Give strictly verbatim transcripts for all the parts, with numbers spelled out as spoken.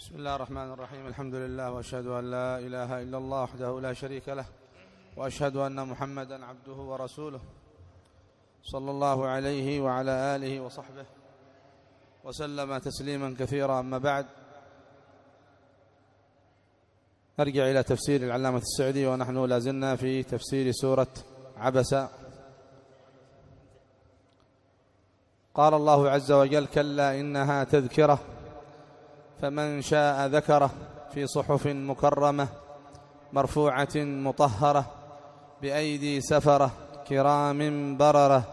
بسم الله الرحمن الرحيم. الحمد لله، وأشهد أن لا إله إلا الله وحده لا شريك له، وأشهد أن محمدا عبده ورسوله صلى الله عليه وعلى آله وصحبه وسلم تسليما كثيرا. أما بعد، نرجع إلى تفسير العلامة السعدي، ونحن لازلنا في تفسير سورة عبس. قال الله عز وجل: كلا إنها تذكرة فمن شاء ذكره في صحف مكرمة مرفوعة مطهرة بأيدي سفرة كرام بررة.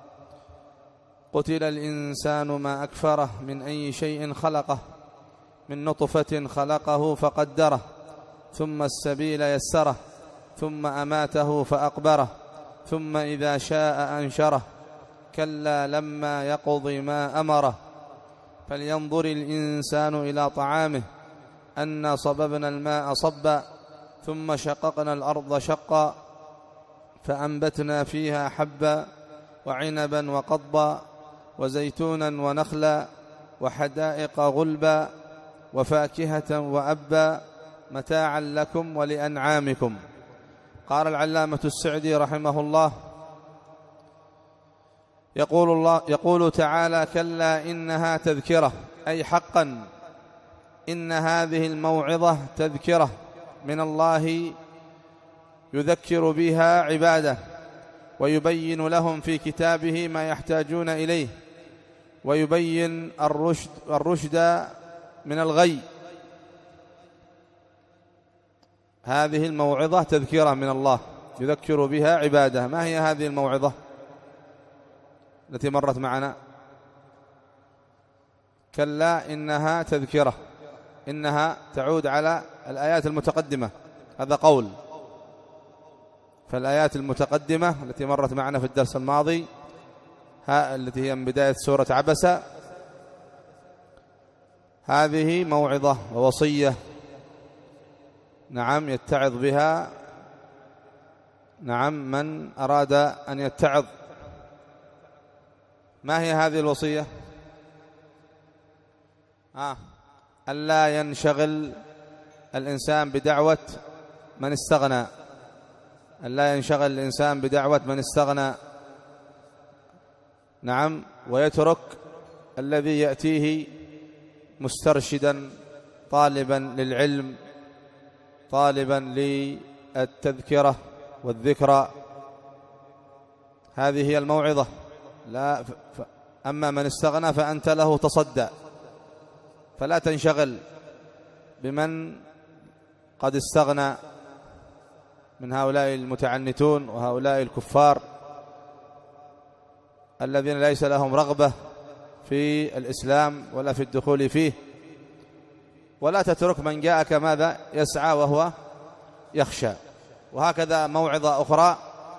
قتل الإنسان ما أكفره من أي شيء خلقه من نطفة خلقه فقدره ثم السبيل يسره ثم أماته فأقبره ثم إذا شاء أنشره كلا لما يقض ما أمره. فلينظر الإنسان إلى طعامه أنا صببنا الماء صبا ثم شققنا الأرض شقا فأنبتنا فيها حبا وعنبا وقضبا وزيتونا ونخلا وحدائق غلبا وفاكهة وأبا متاعا لكم ولأنعامكم. قال العلامة السعدي رحمه الله: يقول الله يقول تعالى: كلا إنها تذكرة، أي حقا إن هذه الموعظة تذكرة من الله يذكر بها عباده ويبين لهم في كتابه ما يحتاجون إليه ويبين الرشد, الرشد من الغي. هذه الموعظة تذكرة من الله يذكر بها عباده. ما هي هذه الموعظة التي مرت معنا؟ كلا إنها تذكرة، إنها تعود على الآيات المتقدمة، هذا قول. فالآيات المتقدمة التي مرت معنا في الدرس الماضي، ها التي هي من بداية سورة عبس، هذه موعظة ووصية، نعم، يتعظ بها نعم من أراد أن يتعظ. ما هي هذه الوصية؟ آه. ألا ينشغل الإنسان بدعوة من استغنى، ألا ينشغل الإنسان بدعوة من استغنى، نعم، ويترك الذي يأتيه مسترشدا طالبا للعلم طالبا للتذكرة والذكرى. هذه هي الموعظة. لا ف... أما من استغنى فأنت له تصدى، فلا تنشغل بمن قد استغنى من هؤلاء المتعنتون وهؤلاء الكفار الذين ليس لهم رغبة في الإسلام ولا في الدخول فيه. ولا تترك من جاءك ماذا يسعى وهو يخشى. وهكذا موعظة أخرى: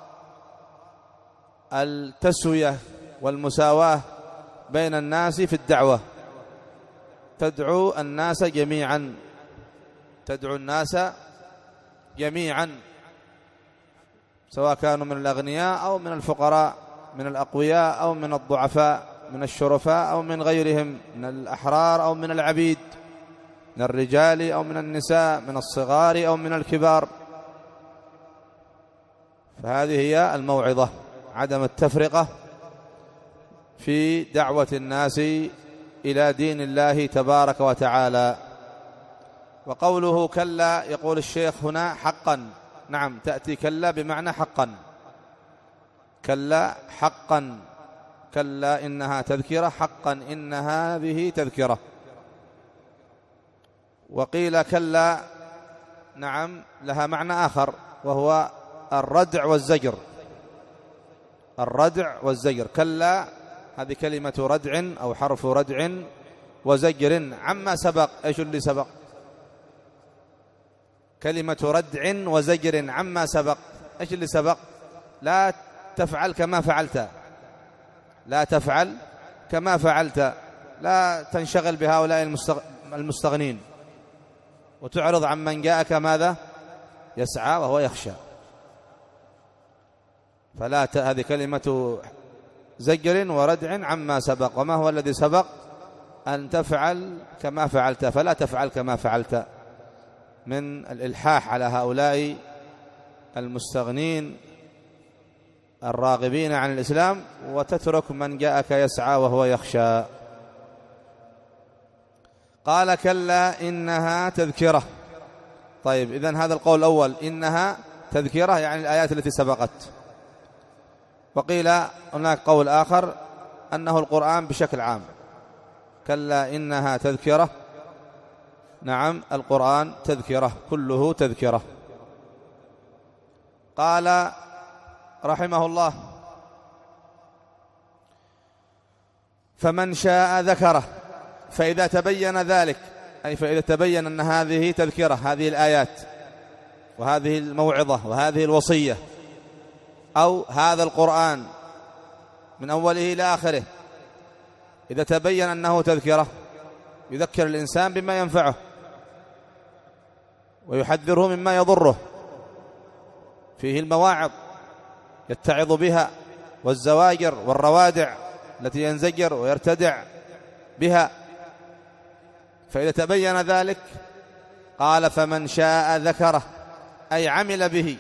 التسوية والمساواة بين الناس في الدعوة. تدعو الناس جميعا، تدعو الناس جميعا، سواء كانوا من الأغنياء أو من الفقراء، من الأقوياء أو من الضعفاء، من الشرفاء أو من غيرهم، من الأحرار أو من العبيد، من الرجال أو من النساء، من الصغار أو من الكبار. فهذه هي الموعظة، عدم التفرقة في دعوة الناس إلى دين الله تبارك وتعالى. وقوله كلا، يقول الشيخ هنا حقا، نعم، تأتي كلا بمعنى حقا، كلا حقا، كلا إنها تذكرة، حقا إن هذه تذكرة. وقيل كلا نعم لها معنى آخر، وهو الردع والزجر، الردع والزجر. كلا هذه كلمة ردع أو حرف ردع وزجر عما سبق. إيش اللي سبق؟ كلمة ردع وزجر عما سبق. إيش اللي سبق؟ لا تفعل كما فعلت، لا تفعل كما فعلت، لا تنشغل بهؤلاء المستغنين وتعرض عن من جاءك ماذا يسعى وهو يخشى. فلا ت... هذه كلمة زجر وردع عما سبق. وما هو الذي سبق؟ أن تفعل كما فعلت، فلا تفعل كما فعلت من الإلحاح على هؤلاء المستغنين الراغبين عن الإسلام، وتترك من جاءك يسعى وهو يخشى. قال كلا إنها تذكرة. طيب إذن هذا القول الأول إنها تذكرة يعني الآيات التي سبقت، وقيل هناك قول آخر أنه القرآن بشكل عام. كلا إنها تذكرة، نعم القرآن تذكرة، كله تذكرة. قال رحمه الله فمن شاء ذكره. فإذا تبين ذلك، أي فإذا تبين أن هذه تذكرة، هذه الآيات وهذه الموعظة وهذه الوصية، أو هذا القرآن من أوله إلى آخره، إذا تبين أنه تذكرة يذكر الإنسان بما ينفعه ويحذره مما يضره، فيه المواعظ يتعظ بها والزواجر والروادع التي ينزجر ويرتدع بها. فإذا تبين ذلك قال فمن شاء ذكره، أي عمل به،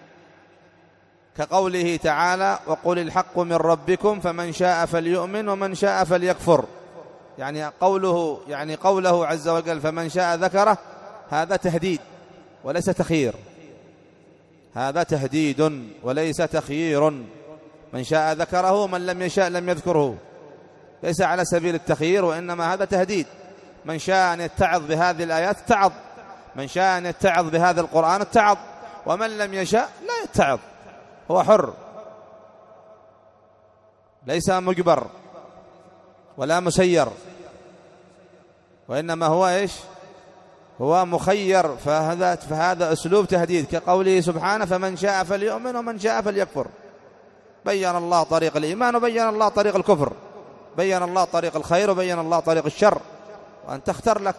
كقوله تعالى وقل الحق من ربكم فمن شاء فليؤمن ومن شاء فليكفر. يعني قوله يعني قوله عز وجل فمن شاء ذكره، هذا تهديد وليس تخيير، هذا تهديد وليس تخيير. من شاء ذكره ومن لم يشاء لم يذكره، ليس على سبيل التخيير، وإنما هذا تهديد. من شاء أن يتعظ بهذه الآيات اتعظ، من شاء أن يتعظ بهذا القرآن اتعظ، ومن لم يشاء لا يتعظ، هو حر، ليس مجبر ولا مسير، وإنما هو إيش؟ هو مخير. فهذا فهذا أسلوب تهديد، كقوله سبحانه فمن شاء فليؤمن ومن شاء فليكفر. بين الله طريق الإيمان وبين الله طريق الكفر، بين الله طريق الخير وبين الله طريق الشر، وأن تختار لك.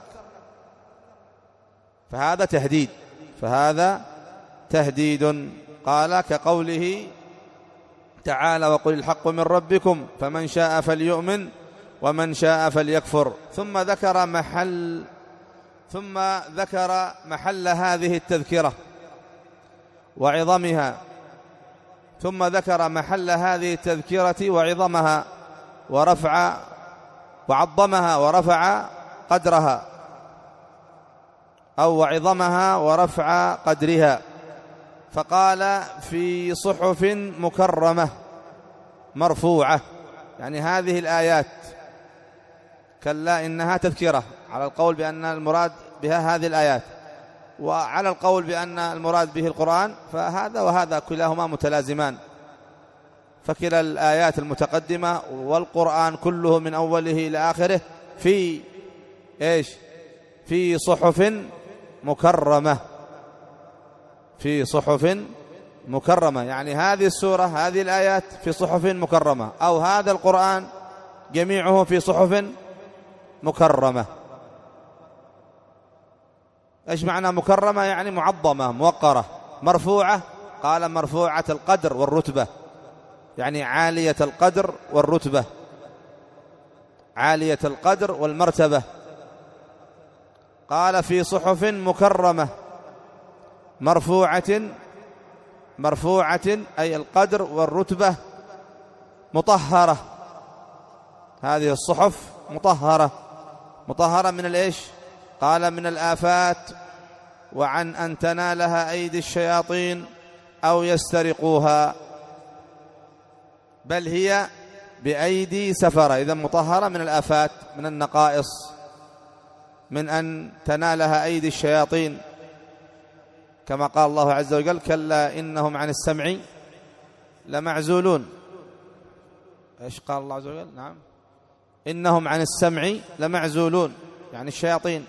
فهذا تهديد، فهذا تهديد. قال كقوله تعالى وقل الحق من ربكم فمن شاء فليؤمن ومن شاء فليكفر. ثم ذكر محل ثم ذكر محل هذه التذكرة وعظمها، ثم ذكر محل هذه التذكرة وعظمها ورفع وعظمها ورفع قدرها، أو وعظمها ورفع قدرها. فقال في صحف مكرمة مرفوعة، يعني هذه الآيات كلا إنها تذكرة، على القول بأن المراد بها هذه الآيات، وعلى القول بأن المراد به القرآن، فهذا وهذا كلاهما متلازمان. فكلا الآيات المتقدمة والقرآن كله من أوله إلى آخره في إيش؟ في صحف مكرمة، في صحف مكرمة، يعني هذه السورة هذه الآيات في صحف مكرمة، أو هذا القرآن جميعه في صحف مكرمة. إيش معنى مكرمة؟ يعني معظمة موقرة. مرفوعة، قال مرفوعة القدر والرتبة، يعني عالية القدر والرتبة، عالية القدر والمرتبة. قال في صحف مكرمة مرفوعة، مرفوعة أي القدر والرتبة مطهرة. هذه الصحف مطهرة، مطهرة من الإيش؟ قال من الآفات، وعن أن تنالها أيدي الشياطين أو يسترقوها، بل هي بأيدي سفرة. إذا مطهرة من الآفات، من النقائص، من أن تنالها أيدي الشياطين، كما قال الله عز وجل كلا إنهم عن السمع لمعزولون. إيش قال الله عز وجل؟ نعم إنهم عن السمع لمعزولون، يعني الشياطين،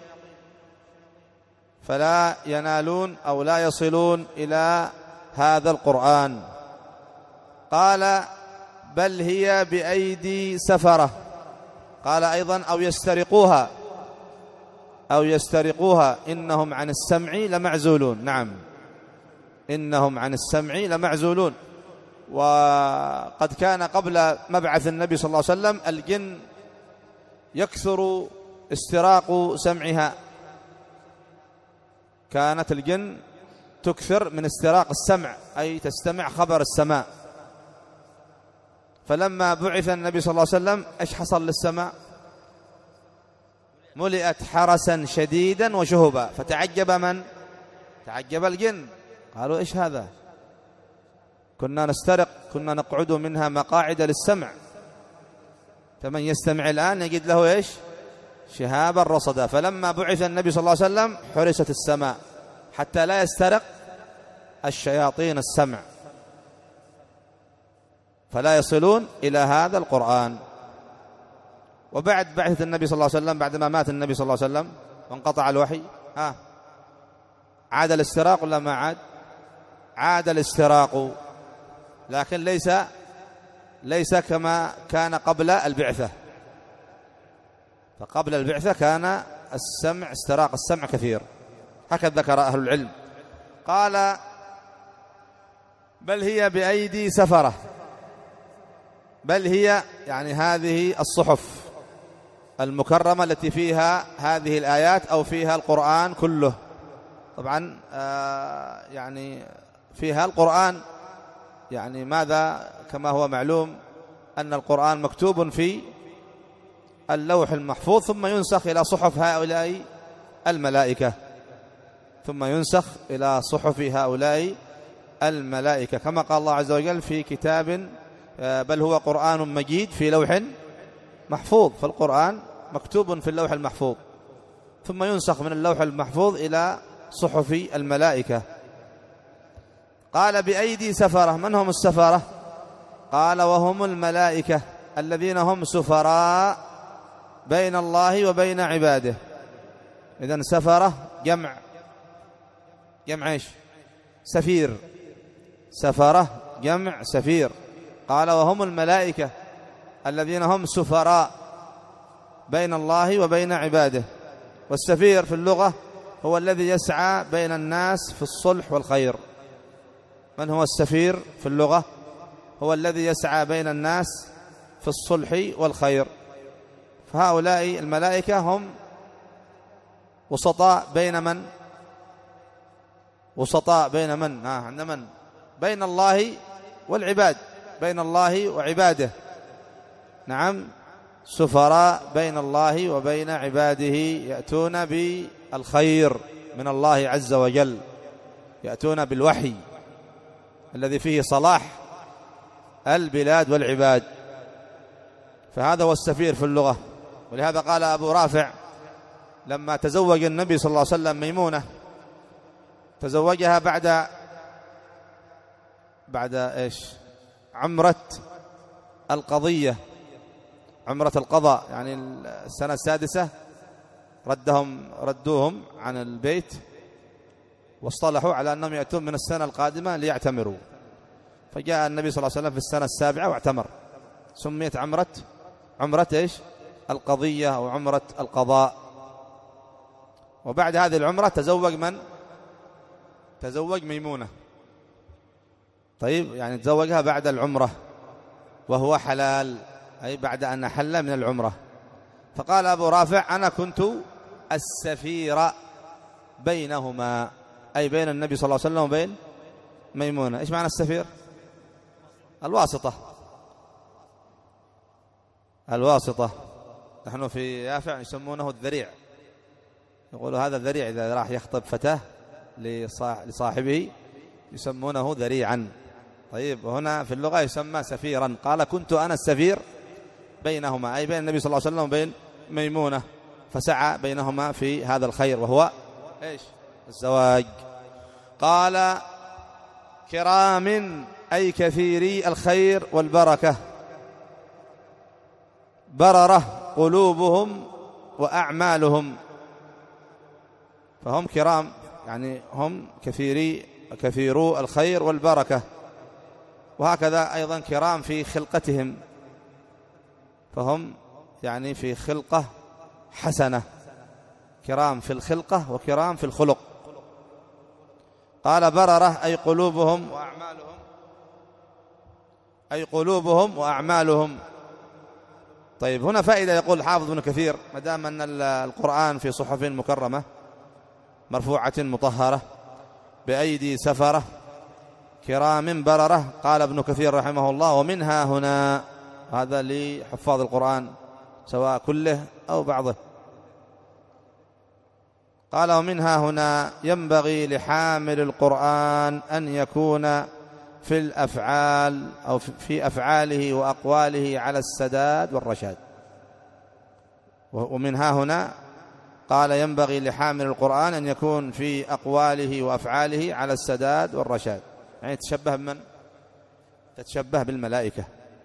فلا ينالون أو لا يصلون إلى هذا القرآن. قال بل هي بأيدي سفرة. قال أيضا أو يسترقوها، أو يسترقوها إنهم عن السمع لمعزولون. نعم إنهم عن السمع لمعزولون. وقد كان قبل مبعث النبي صلى الله عليه وسلم الجن يكثر استراق سمعها، كانت الجن تكثر من استراق السمع، أي تستمع خبر السماء. فلما بعث النبي صلى الله عليه وسلم إيش حصل للسماء؟ ملئت حرسا شديدا وشهبا. فتعجب من؟ تعجب الجن، قالوا إيش هذا؟ كنا نسترق، كنا نقعد منها مقاعد للسمع، فمن يستمع الآن يجد له إيش؟ شهابا رصدا. فلما بعث النبي صلى الله عليه وسلم حرست السماء حتى لا يسترق الشياطين السمع، فلا يصلون إلى هذا القرآن. وبعد بعثة النبي صلى الله عليه وسلم، بعدما مات النبي صلى الله عليه وسلم وانقطع الوحي، ها عاد الاستراق ولا ما عاد؟ عاد الاستراق، لكن ليس ليس كما كان قبل البعثة. فقبل البعثة كان السمع استراق السمع كثير، هكذا ذكر أهل العلم. قال بل هي بأيدي سفرة، بل هي يعني هذه الصحف المكرمة التي فيها هذه الآيات أو فيها القرآن كله. طبعا آه يعني فيها القرآن، يعني ماذا؟ كما هو معلوم أن القرآن مكتوب في اللوح المحفوظ، ثم ينسخ إلى صحف هؤلاء الملائكة، ثم ينسخ إلى صحف هؤلاء الملائكة، كما قال الله عز وجل في كتاب بل هو قرآن مجيد في لوح محفوظ. فالقرآن مكتوب في اللوح المحفوظ ثم ينسخ من اللوح المحفوظ إلى صحف الملائكة. قال بأيدي سفرة، من هم السفرة؟ قال وهم الملائكة الذين هم سفراء بين الله وبين عباده. إذن سفرة جمع جمع ايش؟ سفير. سفرة جمع سفير. قال وهم الملائكة الذين هم سفراء بين الله وبين عباده. والسفير في اللغة هو الذي يسعى بين الناس في الصلح والخير. من هو السفير في اللغة؟ هو الذي يسعى بين الناس في الصلح والخير. فهؤلاء الملائكة هم وسطاء بين من؟ وسطاء بين من؟ آه عند من؟ بين الله والعباد، بين الله وعباده. نعم، سفراء بين الله وبين عباده، يأتون بالخير من الله عز وجل، يأتون بالوحي الذي فيه صلاح البلاد والعباد. فهذا هو السفير في اللغة. ولهذا قال أبو رافع لما تزوج النبي صلى الله عليه وسلم ميمونة، تزوجها بعد بعد إيش؟ عمرة القضية، عمرة القضاء، يعني السنة السادسة ردهم ردوهم عن البيت واصطلحوا على أنهم يأتون من السنة القادمة ليعتمروا. فجاء النبي صلى الله عليه وسلم في السنة السابعة واعتمر. سميت عمرة عمرة إيش؟ القضية أو عمرة القضاء. وبعد هذه العمرة تزوج من؟ تزوج ميمونة. طيب، يعني تزوجها بعد العمرة وهو حلال، أي بعد أن أحل من العمرة. فقال أبو رافع أنا كنت السفير بينهما، أي بين النبي صلى الله عليه وسلم وبين ميمونة. إيش معنى السفير؟ الواسطة. الواسطة. نحن في يافع يسمونه الذريع، يقولوا هذا الذريع إذا راح يخطب فتاة لصاحبه يسمونه ذريعا. طيب، هنا في اللغة يسمى سفيرا. قال كنت أنا السفير بينهما، أي بين النبي صلى الله عليه وسلم وبين ميمونة، فسعى بينهما في هذا الخير وهو إيش؟ الزواج. قال كرام، أي كثيري الخير والبركة، بررة قلوبهم وأعمالهم. فهم كرام، يعني هم كثيري كثيرو الخير والبركة. وهكذا أيضا كرام في خلقتهم، فهم يعني في خلقة حسنة، كرام في الخلقة وكرام في الخلق. قال بررة أي قلوبهم وأعمالهم، أي قلوبهم وأعمالهم. طيب هنا فائدة، يقول حافظ ابن كثير: ما دام أن القرآن في صحف مكرمة مرفوعة مطهرة بأيدي سفرة كرام بررة، قال ابن كثير رحمه الله: ومنها هنا، هذا لحفاظ القرآن سواء كله أو بعضه، قال: ومنها هنا ينبغي لحامل القرآن أن يكون في الأفعال أو في أفعاله وأقواله على السداد والرشاد. ومنها هنا قال: ينبغي لحامل القرآن أن يكون في أقواله وأفعاله على السداد والرشاد، يعني تشبه بمن؟ تتشبه بالملائكة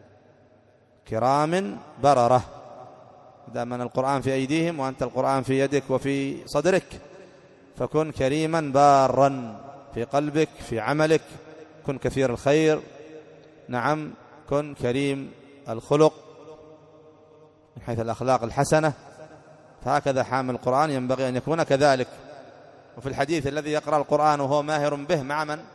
كرام بررة، دام أن القرآن في أيديهم وأنت القرآن في يدك وفي صدرك، فكن كريما بارا في قلبك في عملك، كن كثير الخير، نعم، كن كريم الخلق من حيث الأخلاق الحسنة، فهكذا حامل القرآن ينبغي أن يكون كذلك. وفي الحديث: الذي يقرأ القرآن وهو ماهر به مع من؟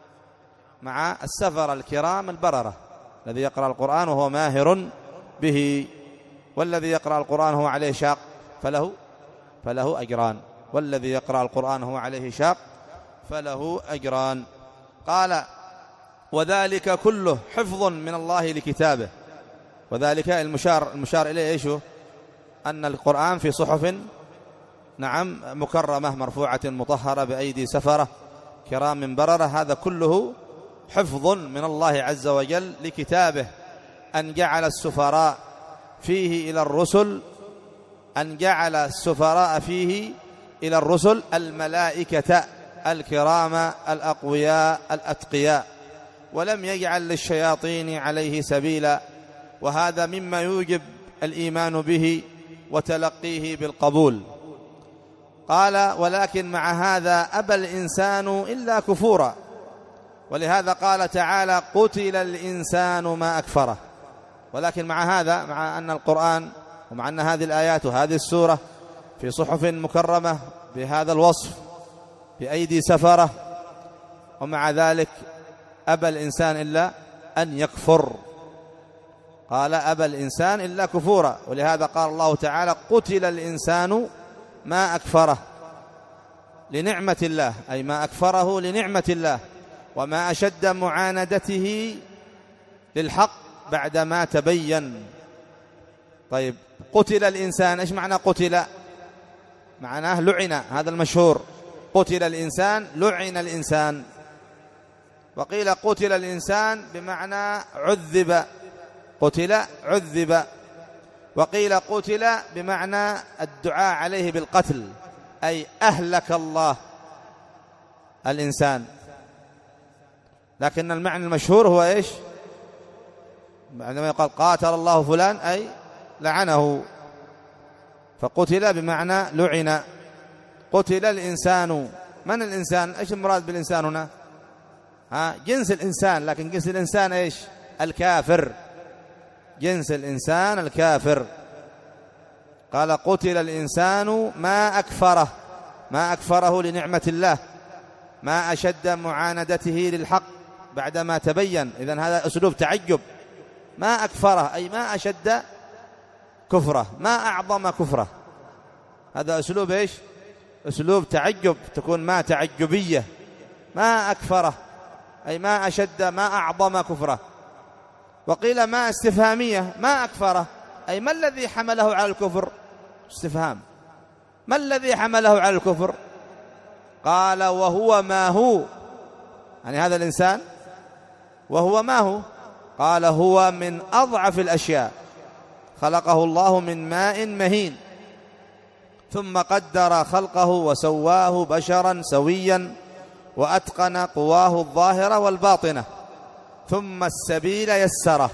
مع السفر الكرام البررة، الذي يقرأ القرآن وهو ماهر به، والذي يقرأ القرآن وهو عليه شاق فله فله أجران، والذي يقرأ القرآن وهو عليه شاق فله أجران. قال: وذلك كله حفظ من الله لكتابه. وذلك المشار المشار إليه إيش هو؟ أن القرآن في صحف، نعم، مكرمة مرفوعة مطهرة بأيدي سفرة كرام بررة، هذا كله حفظ من الله عز وجل لكتابه، أن جعل السفراء فيه إلى الرسل أن جعل السفراء فيه إلى الرسل الملائكة الكرام الأقوياء الأتقياء، ولم يجعل للشياطين عليه سبيلا، وهذا مما يوجب الإيمان به وتلقيه بالقبول. قال: ولكن مع هذا أبى الإنسان إلا كفورا، ولهذا قال تعالى: قتل الإنسان ما أكفره. ولكن مع هذا، مع أن القرآن ومع أن هذه الآيات وهذه السورة في صحف مكرمة بهذا الوصف بأيدي سفرة، ومع ذلك أبى الإنسان إلا أن يكفر. قال: أبى الإنسان إلا كفورا، ولهذا قال الله تعالى: قتل الإنسان ما أكفره، لنعمة الله، أي ما أكفره لنعمة الله، وما أشد معاندته للحق بعدما تبين. طيب، قتل الإنسان، إيش معنى قتل؟ معناه لعن، هذا المشهور، قتل الإنسان لعن الإنسان. وقيل قتل الإنسان بمعنى عذب، قتل عذب. وقيل قتل بمعنى الدعاء عليه بالقتل، أي أهلك الله الإنسان. لكن المعنى المشهور هو إيش؟ عندما يقال قاتل الله فلان أي لعنه، فقتل بمعنى لعن. قتل الإنسان، من الإنسان؟ إيش المراد بالإنسان هنا؟ ها، جنس الإنسان، لكن جنس الإنسان إيش؟ الكافر، جنس الإنسان الكافر. قال: قتل الإنسان ما أكفره، ما أكفره لنعمة الله، ما أشد معاندته للحق بعدما تبين. إذن هذا أسلوب تعجب، ما أكفره أي ما أشد كفره، ما أعظم كفره، هذا أسلوب إيش؟ أسلوب تعجب، تكون ما تعجبية، ما أكفره أي ما أشد ما أعظم كفره. وقيل ما استفهامية، ما أكفره أي ما الذي حمله على الكفر؟ استفهام، ما الذي حمله على الكفر؟ قال: وهو ما هو، يعني هذا الإنسان وهو ما هو. قال: هو من أضعف الأشياء، خلقه الله من ماء مهين، ثم قدر خلقه وسواه بشرا سويا، وأتقن قواه الظاهرة والباطنة، ثم السبيل يسره.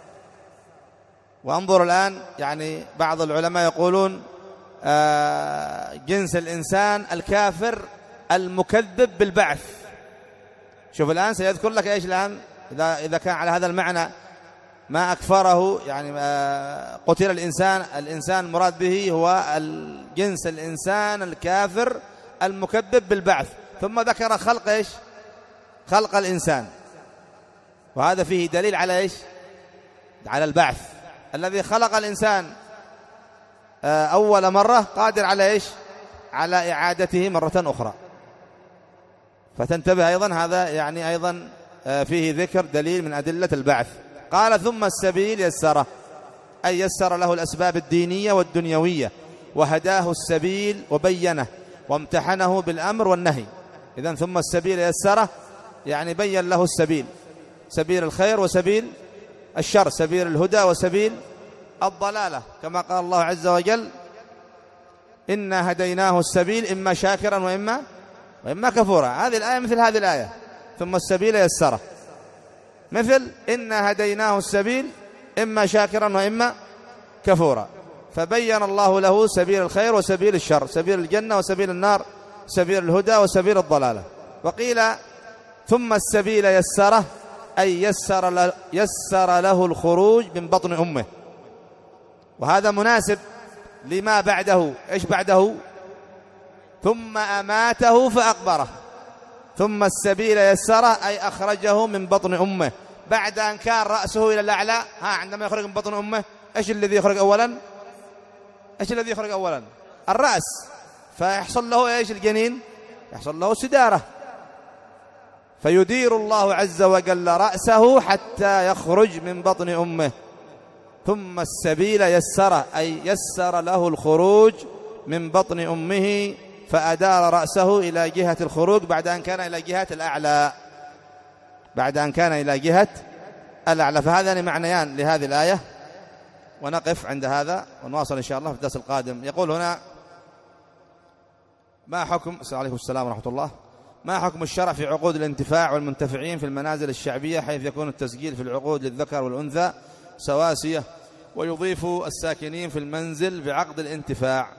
وانظر الآن، يعني بعض العلماء يقولون آه جنس الإنسان الكافر المكذب بالبعث. شوف الآن سيذكر لك إيش الآن، إذا, إذا كان على هذا المعنى ما أكفره، يعني آه قتل الإنسان، الإنسان المراد به هو الجنس الإنسان الكافر المكذب بالبعث، ثم ذكر خلق إيش؟ خلق الإنسان، وهذا فيه دليل على إيش؟ على البعث. الذي خلق الإنسان أول مرة قادر على إيش؟ على إعادته مرة أخرى. فتنتبه أيضا، هذا يعني أيضا فيه ذكر دليل من أدلة البعث. قال ثم السبيل يسره، أي يسر له الأسباب الدينية والدنيوية، وهداه السبيل وبينه وامتحنه بالأمر والنهي. إذن ثم السبيل يسره يعني بين له السبيل، سبيل الخير وسبيل الشر، سبيل الهدى وسبيل الضلالة، كما قال الله عز وجل إنا هديناه السبيل إما شاكرا وإما وإما كفورا. هذه الآية مثل هذه الآية، ثم السبيل يسره، مثل إنا هديناه السبيل إما شاكرا وإما كفورا. فبين الله له سبيل الخير وسبيل الشر، سبيل الجنة وسبيل النار، سبيل الهدى وسبيل الضلالة. وقيل ثم السبيل يسره، أي يسر له, يسر له الخروج من بطن أمه. وهذا مناسب لما بعده. إيش بعده؟ ثم أماته فأقبره. ثم السبيل يسره أي أخرجه من بطن أمه بعد أن كان رأسه إلى الأعلى. ها، عندما يخرج من بطن أمه إيش الذي يخرج أولا؟ إيش الذي يخرج أولا؟ الرأس. فيحصل له إيش الجنين؟ يحصل له سدارة، فيدير الله عز وجل رأسه حتى يخرج من بطن أمه. ثم السبيل يسره أي يسر له الخروج من بطن أمه، فأدار رأسه إلى جهة الخروج بعد أن كان إلى جهة الأعلى، بعد أن كان إلى جهة الأعلى. فهذان معنيان لهذه الآية. ونقف عند هذا ونواصل إن شاء الله في الدرس القادم. يقول هنا: ما حكم عليكم السلام ورحمة الله ما حكم الشرع في عقود الانتفاع والمنتفعين في المنازل الشعبية، حيث يكون التسجيل في العقود للذكر والأنثى سواسية، ويضيف الساكنين في المنزل بعقد الانتفاع؟